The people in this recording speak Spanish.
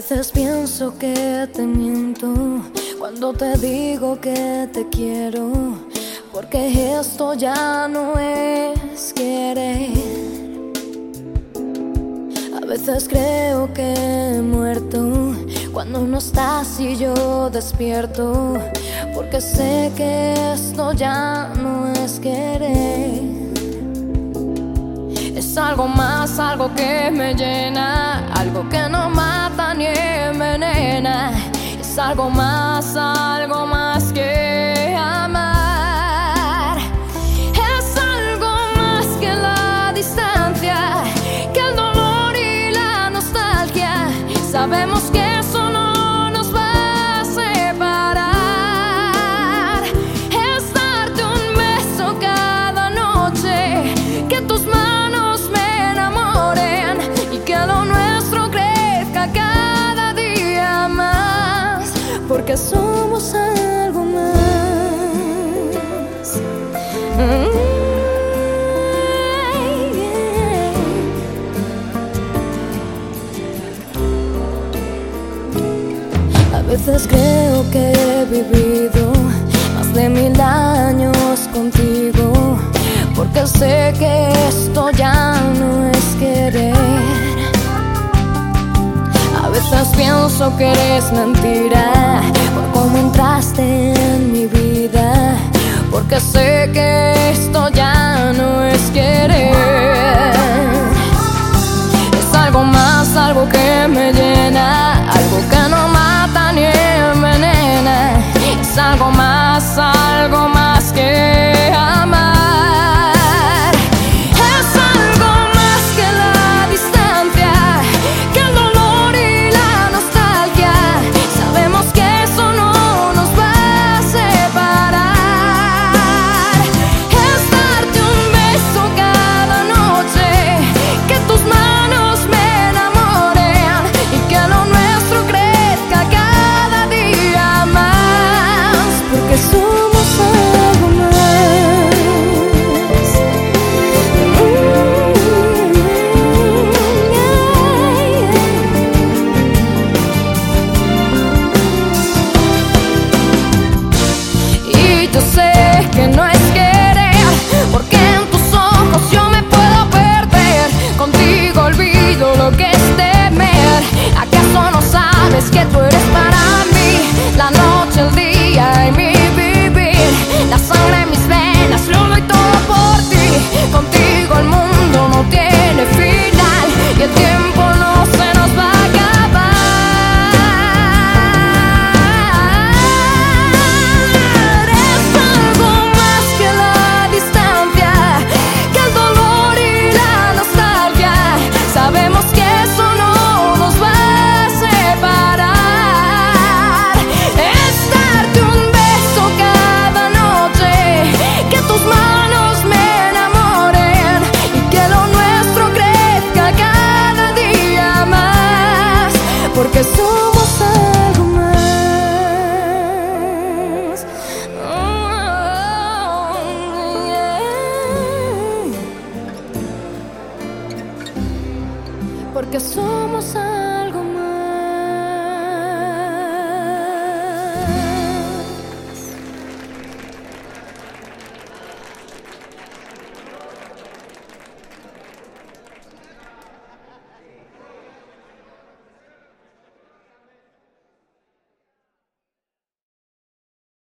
veces pienso que te miento cuando te digo que te quiero, porque esto ya no es querer. A veces creo que he muerto cuando no estás y yo despierto, porque sé que esto ya no es querer. Es algo más, algo que me llena, algo que no mata ni envenena. Es algo más que amar. Es algo más que la distancia, que el dolor y la nostalgia. Sabemos que eso no nos va a separar. Es darte un beso cada noche, que tus manos me enamoren y que lo nuestro crezca cada día más, porque somos algo más. A veces creo que he vivido más de 1000 años contigo, porque sé que esto ya no es querer. A veces pienso que eres mentira por cómo entraste en mi vida, porque sé que esto ya no es querer. Es algo más, algo que me llena, algo que no mata ni envenena. Es algo más que amar. Es algo más que la distancia, que el dolor y la nostalgia. Sabemos que eso no nos va a separar. Es darte un beso cada noche, que tus manos me enamoren y que lo nuestro crezca cada día más, porque somos algo más. Y yo sé que no es querer, porque en tus ojos yo me puedo perder. Contigo olvido lo que es temer. ¿Acaso no sabes que tú eres para mí la noche, el día y mi vivir? La sangre en mis venas, lo doy todo por ti. Contigo el mundo no tiene final y el tiempo no se nos va a acabar. Es algo más que la distancia, que el dolor y la nostalgia. Sabemos que eso no nos va a separar. Es darte un beso cada noche, que tus manos me enamoren y que lo nuestro crezca cada día más, porque somos algo más. Porque somos algo